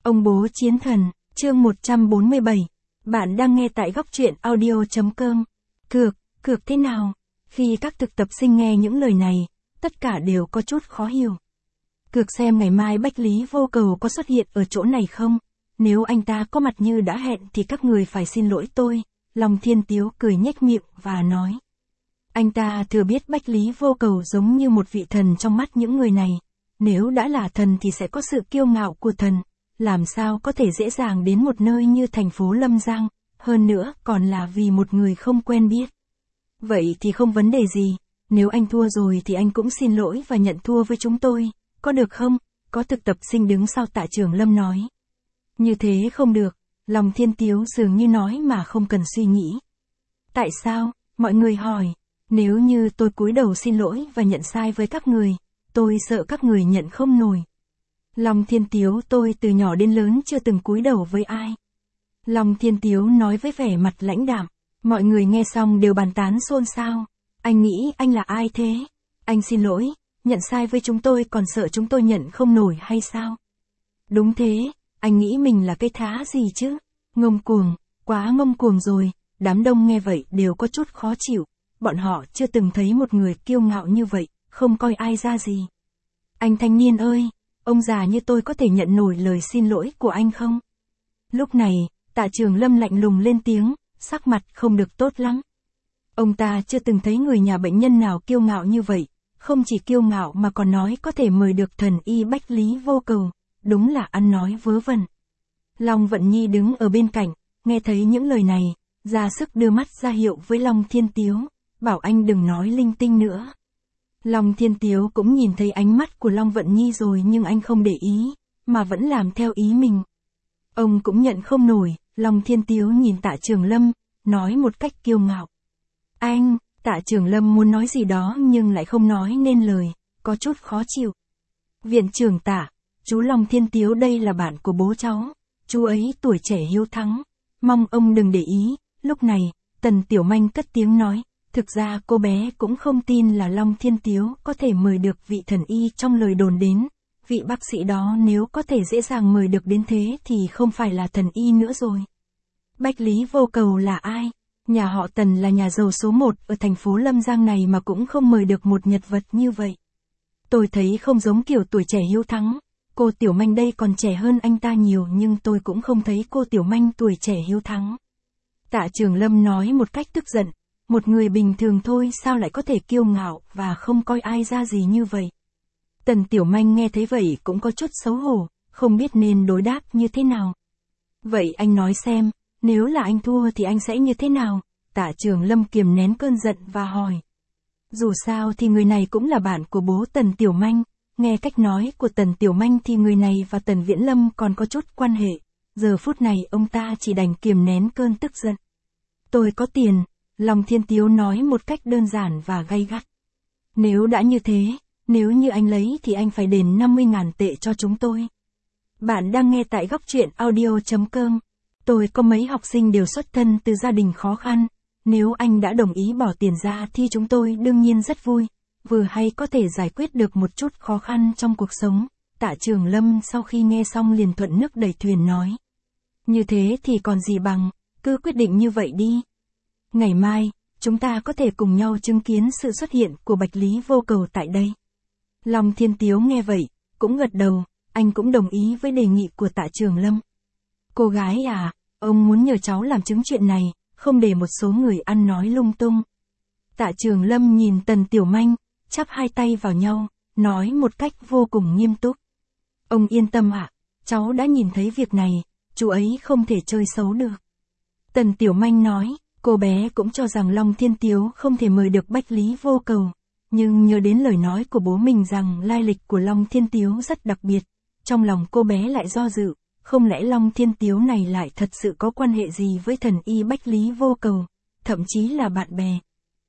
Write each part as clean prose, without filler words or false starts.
Ông bố chiến thần, chương 147. Bạn đang nghe tại góc truyện audio.com. Cược thế nào? Khi các thực tập sinh nghe những lời này, tất cả đều có chút khó hiểu. Cược xem ngày mai Bách Lý Vô Cầu có xuất hiện ở chỗ này không? Nếu anh ta có mặt như đã hẹn thì các người phải xin lỗi tôi. Long Thiên Tiếu cười nhếch miệng và nói. Anh ta thừa biết Bách Lý Vô Cầu giống như một vị thần trong mắt những người này. Nếu đã là thần thì sẽ có sự kiêu ngạo của thần. Làm sao có thể dễ dàng đến một nơi như thành phố Lâm Giang, hơn nữa còn là vì một người không quen biết. Vậy thì không vấn đề gì, nếu anh thua rồi thì anh cũng xin lỗi và nhận thua với chúng tôi, có được không? Có thực tập sinh đứng sau Tạ Trường Lâm nói. Như thế không được, Long Thiên Tiếu dường như nói mà không cần suy nghĩ. Tại sao? Mọi người hỏi. Nếu như tôi cúi đầu xin lỗi và nhận sai với các người, tôi sợ các người nhận không nổi. Long Thiên Tiếu tôi từ nhỏ đến lớn chưa từng cúi đầu với ai. Long Thiên Tiếu nói với vẻ mặt lãnh đạm. Mọi người nghe xong đều bàn tán xôn xao. Anh nghĩ anh là ai thế? Anh xin lỗi, nhận sai với chúng tôi còn sợ chúng tôi nhận không nổi hay sao? Đúng thế, anh nghĩ mình là cái thá gì chứ? Ngông cuồng, quá ngông cuồng rồi. Đám đông nghe vậy đều có chút khó chịu. Bọn họ chưa từng thấy một người kiêu ngạo như vậy, không coi ai ra gì. Anh thanh niên ơi! Ông già như tôi có thể nhận nổi lời xin lỗi của anh không? Lúc này, Tạ Trường Lâm lạnh lùng lên tiếng, sắc mặt không được tốt lắm. Ông ta chưa từng thấy người nhà bệnh nhân nào kiêu ngạo như vậy, không chỉ kiêu ngạo mà còn nói có thể mời được thần y Bách Lý Vô Cầu, đúng là ăn nói vớ vẩn. Long Vận Nhi đứng ở bên cạnh, nghe thấy những lời này, ra sức đưa mắt ra hiệu với Long Thiên Tiếu, bảo anh đừng nói linh tinh nữa. Long Thiên Tiếu cũng nhìn thấy ánh mắt của Long Vận Nhi rồi nhưng anh không để ý, mà vẫn làm theo ý mình. Ông cũng nhận không nổi, Long Thiên Tiếu nhìn Tạ Trường Lâm, nói một cách kiêu ngạo. Anh, Tạ Trường Lâm muốn nói gì đó nhưng lại không nói nên lời, có chút khó chịu. Viện trưởng Tạ, chú Long Thiên Tiếu đây là bạn của bố cháu, chú ấy tuổi trẻ hiếu thắng, mong ông đừng để ý. Lúc này, Tần Tiểu Manh cất tiếng nói. Thực ra cô bé cũng không tin là Long Thiên Tiếu có thể mời được vị thần y trong lời đồn đến. Vị bác sĩ đó nếu có thể dễ dàng mời được đến thế thì không phải là thần y nữa rồi. Bách Lý Vô Cầu là ai? Nhà họ Tần là nhà giàu số 1 ở thành phố Lâm Giang này mà cũng không mời được một nhân vật như vậy. Tôi thấy không giống kiểu tuổi trẻ hiếu thắng. Cô Tiểu Manh đây còn trẻ hơn anh ta nhiều nhưng tôi cũng không thấy cô Tiểu Manh tuổi trẻ hiếu thắng. Tạ Trường Lâm nói một cách tức giận. Một người bình thường thôi sao lại có thể kiêu ngạo và không coi ai ra gì như vậy. Tần Tiểu Manh nghe thấy vậy cũng có chút xấu hổ, không biết nên đối đáp như thế nào. Vậy anh nói xem, nếu là anh thua thì anh sẽ như thế nào? Tạ Trường Lâm kiềm nén cơn giận và hỏi. Dù sao thì người này cũng là bạn của bố Tần Tiểu Manh, nghe cách nói của Tần Tiểu Manh thì người này và Tần Viễn Lâm còn có chút quan hệ. Giờ phút này ông ta chỉ đành kiềm nén cơn tức giận. Tôi có tiền. Long Thiên Tiếu nói một cách đơn giản và gay gắt. Nếu đã như thế, nếu như anh lấy thì anh phải đền 50.000 tệ cho chúng tôi. Bạn đang nghe tại góc truyện audio.com. Tôi có mấy học sinh đều xuất thân từ gia đình khó khăn. Nếu anh đã đồng ý bỏ tiền ra thì chúng tôi đương nhiên rất vui. Vừa hay có thể giải quyết được một chút khó khăn trong cuộc sống. Tạ Trường Lâm sau khi nghe xong liền thuận nước đẩy thuyền nói. Như thế thì còn gì bằng, cứ quyết định như vậy đi. Ngày mai, chúng ta có thể cùng nhau chứng kiến sự xuất hiện của Bách Lý Vô Cầu tại đây. Long Thiên Tiếu nghe vậy, cũng gật đầu, anh cũng đồng ý với đề nghị của Tạ Trường Lâm. Cô gái à, ông muốn nhờ cháu làm chứng chuyện này, không để một số người ăn nói lung tung. Tạ Trường Lâm nhìn Tần Tiểu Manh, chắp hai tay vào nhau, nói một cách vô cùng nghiêm túc. Ông yên tâm ạ, cháu đã nhìn thấy việc này, chú ấy không thể chơi xấu được. Tần Tiểu Manh nói. Cô bé cũng cho rằng Long Thiên Tiếu không thể mời được Bách Lý Vô Cầu, nhưng nhớ đến lời nói của bố mình rằng lai lịch của Long Thiên Tiếu rất đặc biệt, trong lòng cô bé lại do dự, không lẽ Long Thiên Tiếu này lại thật sự có quan hệ gì với thần y Bách Lý Vô Cầu, thậm chí là bạn bè.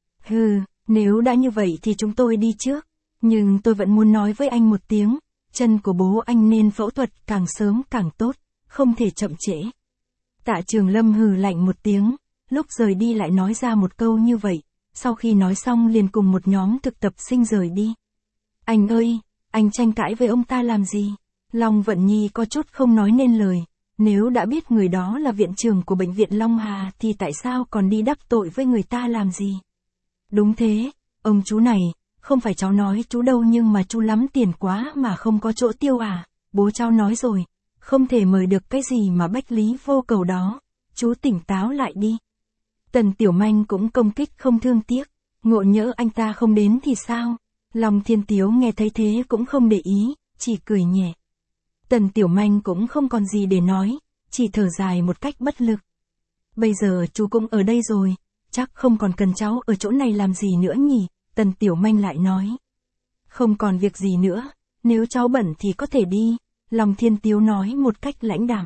Nếu đã như vậy thì chúng tôi đi trước, nhưng tôi vẫn muốn nói với anh một tiếng, chân của bố anh nên phẫu thuật càng sớm càng tốt, không thể chậm trễ. Tạ Trường Lâm hừ lạnh một tiếng. Lúc rời đi lại nói ra một câu như vậy, sau khi nói xong liền cùng một nhóm thực tập sinh rời đi. Anh ơi, anh tranh cãi với ông ta làm gì? Long Vận Nhi có chút không nói nên lời, nếu đã biết người đó là viện trưởng của bệnh viện Long Hà thì tại sao còn đi đắc tội với người ta làm gì? Đúng thế, ông chú này, không phải cháu nói chú đâu nhưng mà chú lắm tiền quá mà không có chỗ tiêu à, bố cháu nói rồi, không thể mời được cái gì mà bách lý vô cầu đó, chú tỉnh táo lại đi. Tần Tiểu Manh cũng công kích không thương tiếc, ngộ nhỡ anh ta không đến thì sao? Long Thiên Tiếu nghe thấy thế cũng không để ý, chỉ cười nhẹ. Tần Tiểu Manh cũng không còn gì để nói, chỉ thở dài một cách bất lực. Bây giờ chú cũng ở đây rồi, chắc không còn cần cháu ở chỗ này làm gì nữa nhỉ? Tần Tiểu Manh lại nói. Không còn việc gì nữa, nếu cháu bận thì có thể đi, Long Thiên Tiếu nói một cách lãnh đạm.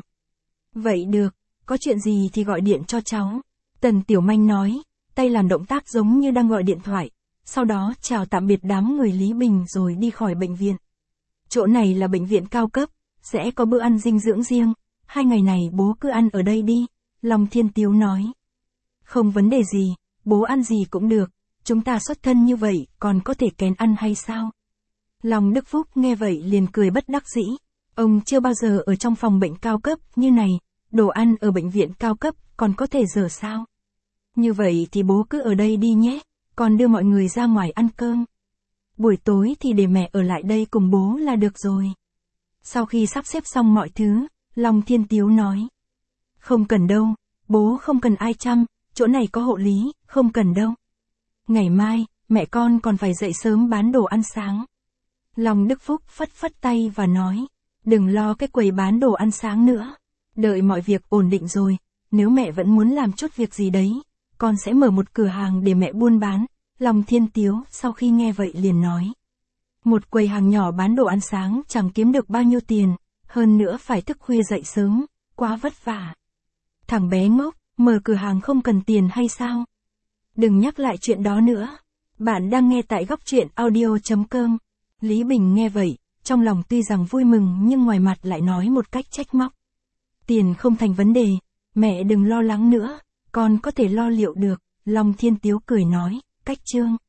Vậy được, có chuyện gì thì gọi điện cho cháu. Tần Tiểu Manh nói, tay làm động tác giống như đang gọi điện thoại, sau đó chào tạm biệt đám người Lý Bình rồi đi khỏi bệnh viện. Chỗ này là bệnh viện cao cấp, sẽ có bữa ăn dinh dưỡng riêng, 2 ngày này bố cứ ăn ở đây đi, Long Thiên Tiếu nói. Không vấn đề gì, bố ăn gì cũng được, chúng ta xuất thân như vậy còn có thể kén ăn hay sao? Long Đức Phúc nghe vậy liền cười bất đắc dĩ, ông chưa bao giờ ở trong phòng bệnh cao cấp như này, đồ ăn ở bệnh viện cao cấp còn có thể dở sao? Như vậy thì bố cứ ở đây đi nhé, còn đưa mọi người ra ngoài ăn cơm. Buổi tối thì để mẹ ở lại đây cùng bố là được rồi. Sau khi sắp xếp xong mọi thứ, Long Thiên Tiếu nói. Không cần đâu, bố không cần ai chăm, chỗ này có hộ lý, không cần đâu. Ngày mai, mẹ con còn phải dậy sớm bán đồ ăn sáng. Long Đức Phúc phất phất tay và nói, đừng lo cái quầy bán đồ ăn sáng nữa. Đợi mọi việc ổn định rồi, nếu mẹ vẫn muốn làm chút việc gì đấy, con sẽ mở một cửa hàng để mẹ buôn bán. Long Thiên Tiếu sau khi nghe vậy liền nói. Một quầy hàng nhỏ bán đồ ăn sáng chẳng kiếm được bao nhiêu tiền, hơn nữa phải thức khuya dậy sớm, quá vất vả. Thằng bé ngốc, mở cửa hàng không cần tiền hay sao? Đừng nhắc lại chuyện đó nữa. Bạn đang nghe tại góc truyện audio.com. Lý Bình nghe vậy, trong lòng tuy rằng vui mừng nhưng ngoài mặt lại nói một cách trách móc. Tiền không thành vấn đề, mẹ đừng lo lắng nữa, con có thể lo liệu được, Long Thiên Tiếu cười nói, cách chương.